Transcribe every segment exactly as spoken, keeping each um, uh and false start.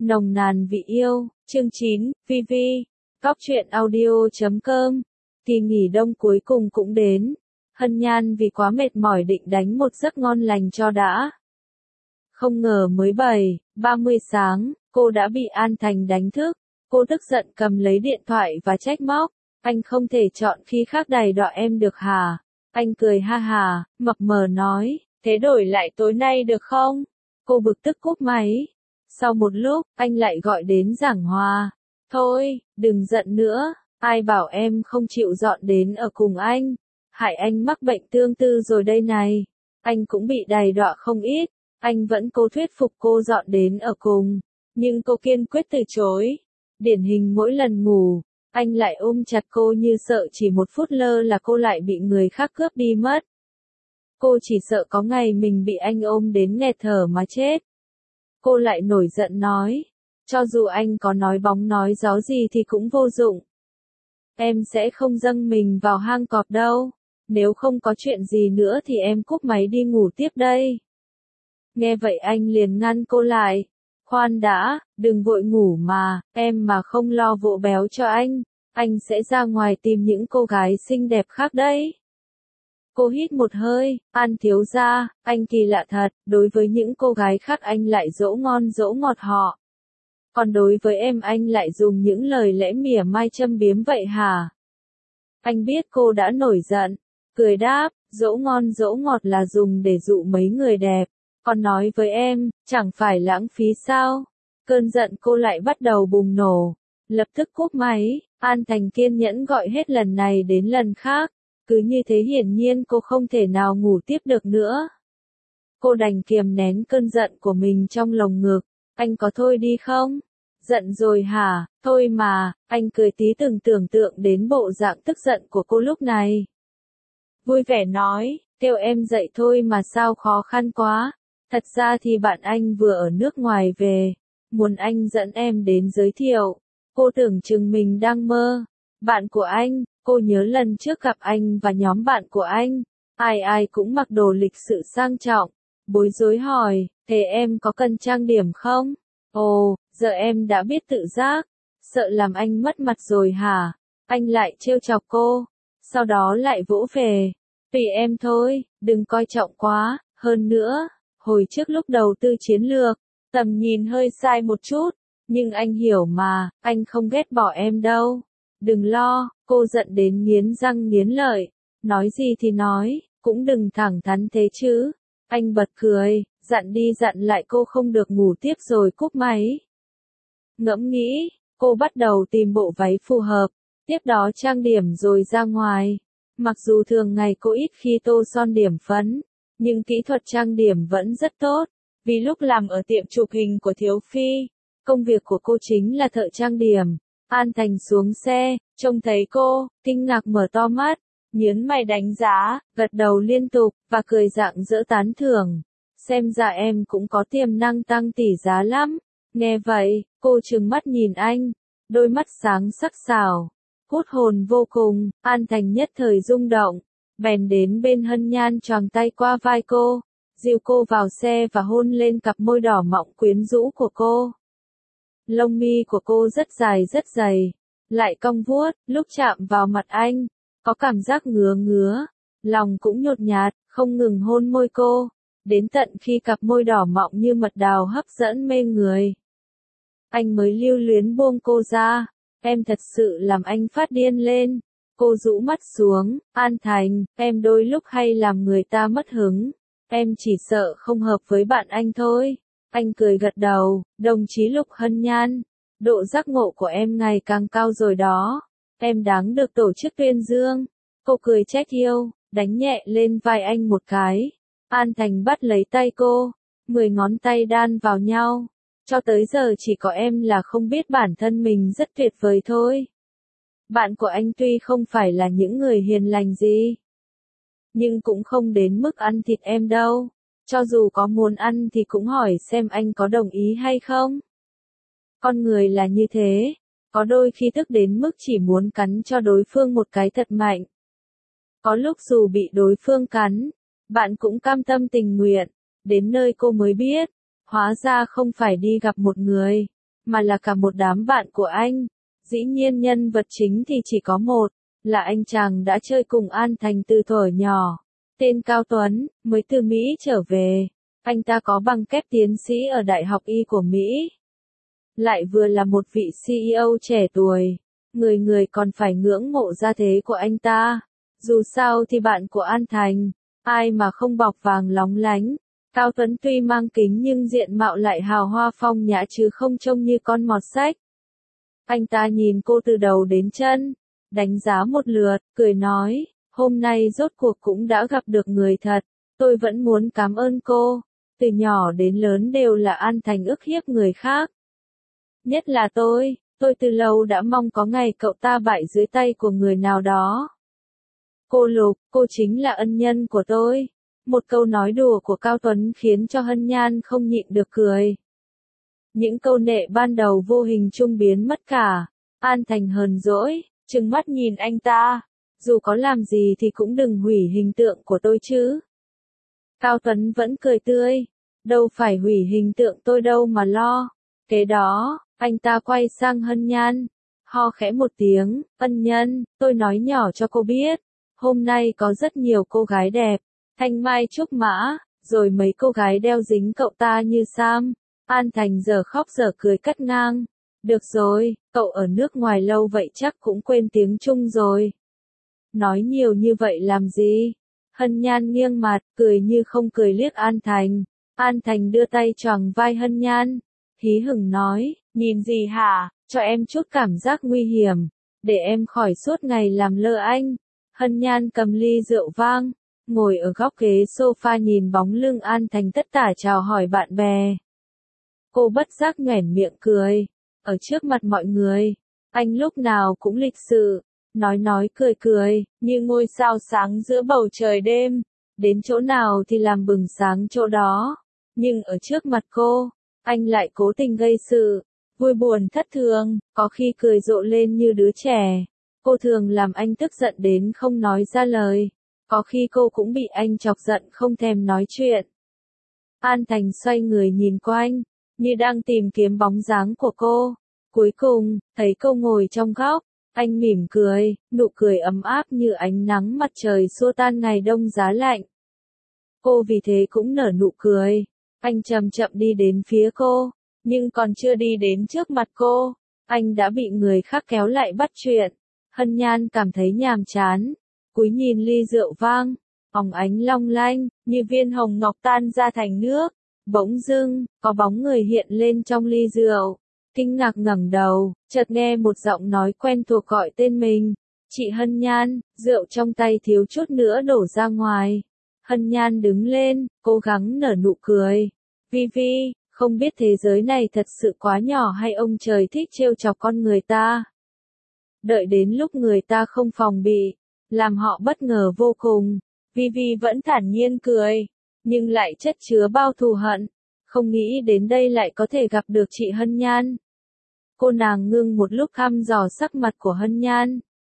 Nồng nàn vị yêu, chương chín, vi vi, Cóc truyện audio chấm com. Kỳ nghỉ đông cuối cùng cũng đến. Hân Nhan vì quá mệt mỏi định đánh một giấc ngon lành cho đã. Không ngờ mới bảy, ba mươi sáng, cô đã bị An Thành đánh thức. Cô tức giận cầm lấy điện thoại và trách móc. Anh không thể chọn khi khác đầy đọa em được hả? Anh cười ha hà, mập mờ nói, thế đổi lại tối nay được không? Cô bực tức cúp máy. Sau một lúc, anh lại gọi đến giảng hòa. Thôi, đừng giận nữa, ai bảo em không chịu dọn đến ở cùng anh. Hại anh mắc bệnh tương tư rồi đây này. Anh cũng bị đày đọa không ít. Anh vẫn cố thuyết phục cô dọn đến ở cùng. Nhưng cô kiên quyết từ chối. Điển hình mỗi lần ngủ, anh lại ôm chặt cô như sợ chỉ một phút lơ là cô lại bị người khác cướp đi mất. Cô chỉ sợ có ngày mình bị anh ôm đến nghẹt thở mà chết. Cô lại nổi giận nói, cho dù anh có nói bóng nói gió gì thì cũng vô dụng. Em sẽ không dâng mình vào hang cọp đâu. Nếu không có chuyện gì nữa thì em cúp máy đi ngủ tiếp đây. Nghe vậy anh liền ngăn cô lại. Khoan đã, đừng vội ngủ mà, em mà không lo vỗ béo cho anh, anh sẽ ra ngoài tìm những cô gái xinh đẹp khác đấy. Cô hít một hơi, An thiếu gia, anh kỳ lạ thật, đối với những cô gái khác anh lại dỗ ngon dỗ ngọt họ. Còn đối với em anh lại dùng những lời lẽ mỉa mai châm biếm vậy hả? Anh biết cô đã nổi giận, cười đáp, dỗ ngon dỗ ngọt là dùng để dụ mấy người đẹp. Còn nói với em, chẳng phải lãng phí sao? Cơn giận cô lại bắt đầu bùng nổ. Lập tức cúp máy, An Thành kiên nhẫn gọi hết lần này đến lần khác. Cứ như thế hiển nhiên cô không thể nào ngủ tiếp được nữa. Cô đành kiềm nén cơn giận của mình trong lồng ngực. Anh có thôi đi không? Giận rồi hả? Thôi mà, anh cười tí từng tưởng tượng đến bộ dạng tức giận của cô lúc này. Vui vẻ nói, kêu em dậy thôi mà sao khó khăn quá. Thật ra thì bạn anh vừa ở nước ngoài về, muốn anh dẫn em đến giới thiệu. Cô tưởng chừng mình đang mơ. Bạn của anh, cô nhớ lần trước gặp anh và nhóm bạn của anh, ai ai cũng mặc đồ lịch sự sang trọng. Bối rối hỏi, thế em có cần trang điểm không? Ồ, giờ em đã biết tự giác. Sợ làm anh mất mặt rồi hả? Anh lại trêu chọc cô, sau đó lại vỗ về. Tùy em thôi, đừng coi trọng quá, hơn nữa. Hồi trước lúc đầu tư chiến lược, tầm nhìn hơi sai một chút, nhưng anh hiểu mà, anh không ghét bỏ em đâu. Đừng lo, cô giận đến nghiến răng nghiến lợi, nói gì thì nói, cũng đừng thẳng thắn thế chứ. Anh bật cười, dặn đi dặn lại cô không được ngủ tiếp rồi cúp máy. Ngẫm nghĩ, cô bắt đầu tìm bộ váy phù hợp, tiếp đó trang điểm rồi ra ngoài. Mặc dù thường ngày cô ít khi tô son điểm phấn, nhưng kỹ thuật trang điểm vẫn rất tốt, vì lúc làm ở tiệm chụp hình của Thiếu Phi, công việc của cô chính là thợ trang điểm. An Thành xuống xe, trông thấy cô, kinh ngạc mở to mắt, nhướng mày đánh giá, gật đầu liên tục, và cười rạng rỡ tán thưởng. Xem ra em cũng có tiềm năng tăng tỷ giá lắm. Nghe vậy, cô trừng mắt nhìn anh, đôi mắt sáng sắc sảo, hút hồn vô cùng. An Thành nhất thời rung động. Bèn đến bên Hân Nhan choàng tay qua vai cô, dìu cô vào xe và hôn lên cặp môi đỏ mọng quyến rũ của cô. Lông mi của cô rất dài rất dày, lại cong vuốt, lúc chạm vào mặt anh, có cảm giác ngứa ngứa, lòng cũng nhột nhạt, không ngừng hôn môi cô, đến tận khi cặp môi đỏ mọng như mật đào hấp dẫn mê người. Anh mới lưu luyến buông cô ra, em thật sự làm anh phát điên lên. Cô rũ mắt xuống, An Thành, em đôi lúc hay làm người ta mất hứng. Em chỉ sợ không hợp với bạn anh thôi. Anh cười gật đầu, đồng chí Lục Hân Nhan. Độ giác ngộ của em ngày càng cao rồi đó. Em đáng được tổ chức tuyên dương. Cô cười trách yêu, đánh nhẹ lên vai anh một cái. An Thành bắt lấy tay cô, mười ngón tay đan vào nhau. Cho tới giờ chỉ có em là không biết bản thân mình rất tuyệt vời thôi. Bạn của anh tuy không phải là những người hiền lành gì, nhưng cũng không đến mức ăn thịt em đâu. Cho dù có muốn ăn thì cũng hỏi xem anh có đồng ý hay không. Con người là như thế, có đôi khi tức đến mức chỉ muốn cắn cho đối phương một cái thật mạnh. Có lúc dù bị đối phương cắn, bạn cũng cam tâm tình nguyện. Đến nơi cô mới biết, hóa ra không phải đi gặp một người, mà là cả một đám bạn của anh. Dĩ nhiên nhân vật chính thì chỉ có một, là anh chàng đã chơi cùng An Thành từ thuở nhỏ. Tên Cao Tuấn, mới từ Mỹ trở về. Anh ta có bằng kép tiến sĩ ở Đại học Y của Mỹ. Lại vừa là một vị xê e ô trẻ tuổi. Người người còn phải ngưỡng mộ gia thế của anh ta. Dù sao thì bạn của An Thành, ai mà không bọc vàng lóng lánh. Cao Tuấn tuy mang kính nhưng diện mạo lại hào hoa phong nhã chứ không trông như con mọt sách. Anh ta nhìn cô từ đầu đến chân, đánh giá một lượt, cười nói, hôm nay rốt cuộc cũng đã gặp được người thật, tôi vẫn muốn cảm ơn cô, từ nhỏ đến lớn đều là An Thành ức hiếp người khác. Nhất là tôi, tôi từ lâu đã mong có ngày cậu ta bại dưới tay của người nào đó. Cô Lục, cô chính là ân nhân của tôi. Một câu nói đùa của Cao Tuấn khiến cho Hân Nhan không nhịn được cười. Những câu nệ ban đầu vô hình trung biến mất cả. An Thành hờn dỗi, trừng mắt nhìn anh ta. Dù có làm gì thì cũng đừng hủy hình tượng của tôi chứ. Cao Tuấn vẫn cười tươi. Đâu phải hủy hình tượng tôi đâu mà lo. Kế đó, anh ta quay sang Hân Nhan. Ho khẽ một tiếng, ân nhân, tôi nói nhỏ cho cô biết. Hôm nay có rất nhiều cô gái đẹp. Thanh Mai Trúc Mã, rồi mấy cô gái đeo dính cậu ta như Sam. An Thành giờ khóc giờ cười cắt ngang. Được rồi, cậu ở nước ngoài lâu vậy chắc cũng quên tiếng Trung rồi. Nói nhiều như vậy làm gì? Hân Nhan nghiêng mặt, cười như không cười liếc An Thành. An Thành đưa tay choàng vai Hân Nhan. Hí hửng nói, nhìn gì hả, cho em chút cảm giác nguy hiểm. Để em khỏi suốt ngày làm lơ anh. Hân Nhan cầm ly rượu vang. Ngồi ở góc ghế sofa nhìn bóng lưng An Thành tất tả chào hỏi bạn bè. Cô bất giác nhoẻn miệng cười. Ở trước mặt mọi người, anh lúc nào cũng lịch sự, nói nói cười cười, như ngôi sao sáng giữa bầu trời đêm. Đến chỗ nào thì làm bừng sáng chỗ đó. Nhưng ở trước mặt cô, anh lại cố tình gây sự, vui buồn thất thường, có khi cười rộ lên như đứa trẻ. Cô thường làm anh tức giận đến không nói ra lời. Có khi cô cũng bị anh chọc giận không thèm nói chuyện. An Thành xoay người nhìn quanh, như đang tìm kiếm bóng dáng của cô. Cuối cùng, thấy cô ngồi trong góc, anh mỉm cười, nụ cười ấm áp như ánh nắng mặt trời xua tan ngày đông giá lạnh. Cô vì thế cũng nở nụ cười. Anh chậm chậm đi đến phía cô, nhưng còn chưa đi đến trước mặt cô, anh đã bị người khác kéo lại bắt chuyện. Hân Nhan cảm thấy nhàm chán. Cúi nhìn ly rượu vang, óng ánh long lanh, như viên hồng ngọc tan ra thành nước. Bỗng dưng, có bóng người hiện lên trong ly rượu. Kinh ngạc ngẩng đầu, chợt nghe một giọng nói quen thuộc gọi tên mình. Chị Hân Nhan, rượu trong tay thiếu chút nữa đổ ra ngoài. Hân Nhan đứng lên, cố gắng nở nụ cười. Vi Vi, không biết thế giới này thật sự quá nhỏ hay ông trời thích trêu chọc con người ta. Đợi đến lúc người ta không phòng bị, làm họ bất ngờ vô cùng. Vi Vi vẫn thản nhiên cười, nhưng lại chất chứa bao thù hận. Không nghĩ đến đây lại có thể gặp được chị Hân Nhan. Cô nàng ngưng một lúc thăm dò sắc mặt của Hân Nhan.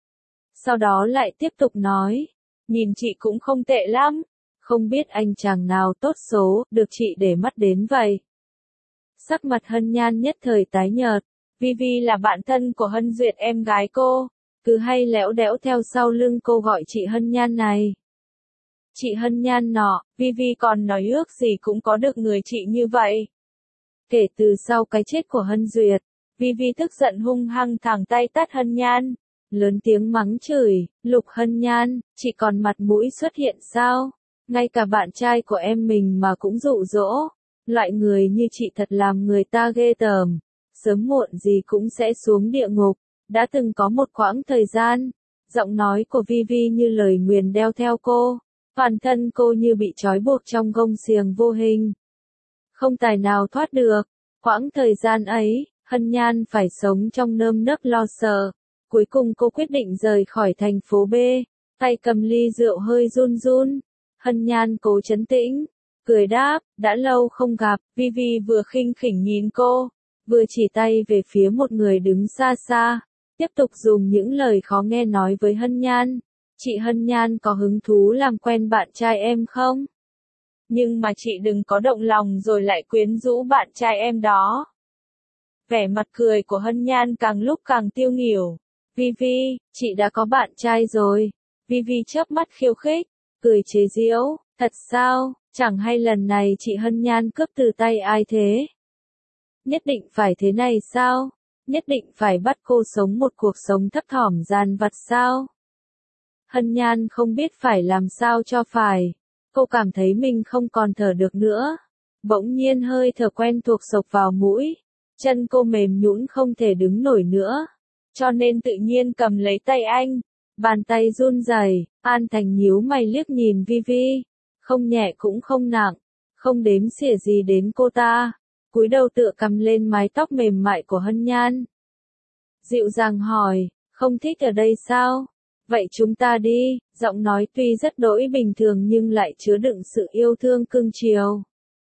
Sau đó lại tiếp tục nói, nhìn chị cũng không tệ lắm. Không biết anh chàng nào tốt số, được chị để mắt đến vậy. Sắc mặt Hân Nhan nhất thời tái nhợt. Vi Vi là bạn thân của Hân Duyệt em gái cô. Cứ hay lẽo đẽo theo sau lưng cô gọi chị Hân Nhan này. Chị Hân Nhan nọ, Vi Vi còn nói ước gì cũng có được người chị như vậy. Kể từ sau cái chết của Hân Duyệt, Vi Vi tức giận hung hăng thẳng tay tát Hân Nhan. Lớn tiếng mắng chửi, Lục Hân Nhan, chị còn mặt mũi xuất hiện sao? Ngay cả bạn trai của em mình mà cũng dụ dỗ. Loại người như chị thật làm người ta ghê tởm. Sớm muộn gì cũng sẽ xuống địa ngục. Đã từng có một quãng thời gian, giọng nói của Vi Vi như lời nguyền đeo theo cô. Toàn thân cô như bị trói buộc trong gông xiềng vô hình. Không tài nào thoát được. Quãng thời gian ấy, Hân Nhan phải sống trong nơm nớp lo sợ. Cuối cùng cô quyết định rời khỏi thành phố B. Tay cầm ly rượu hơi run run. Hân Nhan cố trấn tĩnh. Cười đáp, đã lâu không gặp. Vi Vi vừa khinh khỉnh nhìn cô, vừa chỉ tay về phía một người đứng xa xa. Tiếp tục dùng những lời khó nghe nói với Hân Nhan. Chị Hân Nhan có hứng thú làm quen bạn trai em không? Nhưng mà chị đừng có động lòng rồi lại quyến rũ bạn trai em đó. Vẻ mặt cười của Hân Nhan càng lúc càng tiêu nghỉu. Vi Vi, chị đã có bạn trai rồi. Vi Vi chớp mắt khiêu khích, cười chế giễu, thật sao, chẳng hay lần này chị Hân Nhan cướp từ tay ai thế? Nhất định phải thế này sao? Nhất định phải bắt cô sống một cuộc sống thấp thỏm gian vặt sao? Hân Nhan không biết phải làm sao cho phải. Cô cảm thấy mình không còn thở được nữa. Bỗng nhiên hơi thở quen thuộc xộc vào mũi. Chân cô mềm nhũn không thể đứng nổi nữa. Cho nên tự nhiên cầm lấy tay anh. Bàn tay run rẩy. An Thành nhíu mày liếc nhìn Vi Vi. Không nhẹ cũng không nặng. Không đếm xỉa gì đến cô ta. Cúi đầu tựa cầm lên mái tóc mềm mại của Hân Nhan. Dịu dàng hỏi, không thích ở đây sao? Vậy chúng ta đi, giọng nói tuy rất đỗi bình thường nhưng lại chứa đựng sự yêu thương cưng chiều.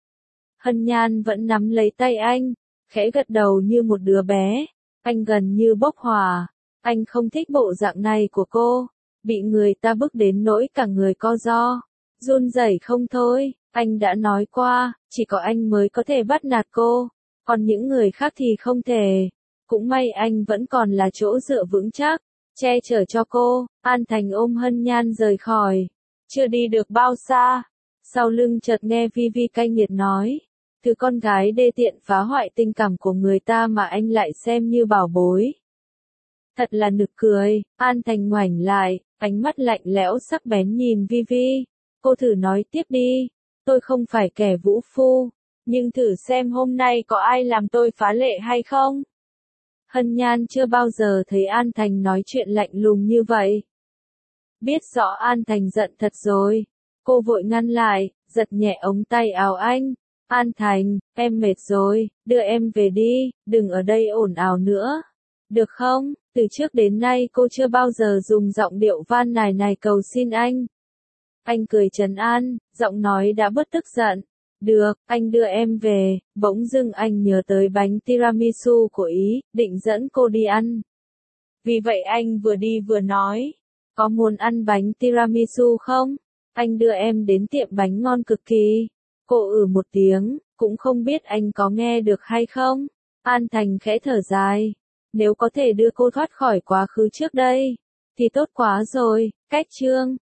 Hân Nhan vẫn nắm lấy tay anh, khẽ gật đầu như một đứa bé, anh gần như bốc hỏa, anh không thích bộ dạng này của cô, bị người ta bức đến nỗi cả người co ro, run rẩy không thôi, anh đã nói qua, chỉ có anh mới có thể bắt nạt cô, còn những người khác thì không thể. Cũng may anh vẫn còn là chỗ dựa vững chắc, che chở cho cô. An Thành ôm Hân Nhan rời khỏi. Chưa đi được bao xa, sau lưng chợt nghe Vi Vi cay nghiệt nói, thứ con gái đê tiện phá hoại tình cảm của người ta mà anh lại xem như bảo bối. Thật là nực cười. An Thành ngoảnh lại, ánh mắt lạnh lẽo sắc bén nhìn Vi Vi. Cô thử nói tiếp đi, tôi không phải kẻ vũ phu, nhưng thử xem hôm nay có ai làm tôi phá lệ hay không? Hân Nhan chưa bao giờ thấy An Thành nói chuyện lạnh lùng như vậy. Biết rõ An Thành giận thật rồi. Cô vội ngăn lại, giật nhẹ ống tay áo anh. An Thành, em mệt rồi, đưa em về đi, đừng ở đây ồn ào nữa. Được không? Từ trước đến nay cô chưa bao giờ dùng giọng điệu van nài này cầu xin anh. Anh cười trấn an, giọng nói đã bớt tức giận. Được, anh đưa em về. Bỗng dưng anh nhớ tới bánh tiramisu của Ý, định dẫn cô đi ăn. Vì vậy anh vừa đi vừa nói, có muốn ăn bánh tiramisu không? Anh đưa em đến tiệm bánh ngon cực kỳ. Cô ử một tiếng, cũng không biết anh có nghe được hay không? An Thành khẽ thở dài. Nếu có thể đưa cô thoát khỏi quá khứ trước đây, thì tốt quá rồi. Cách chương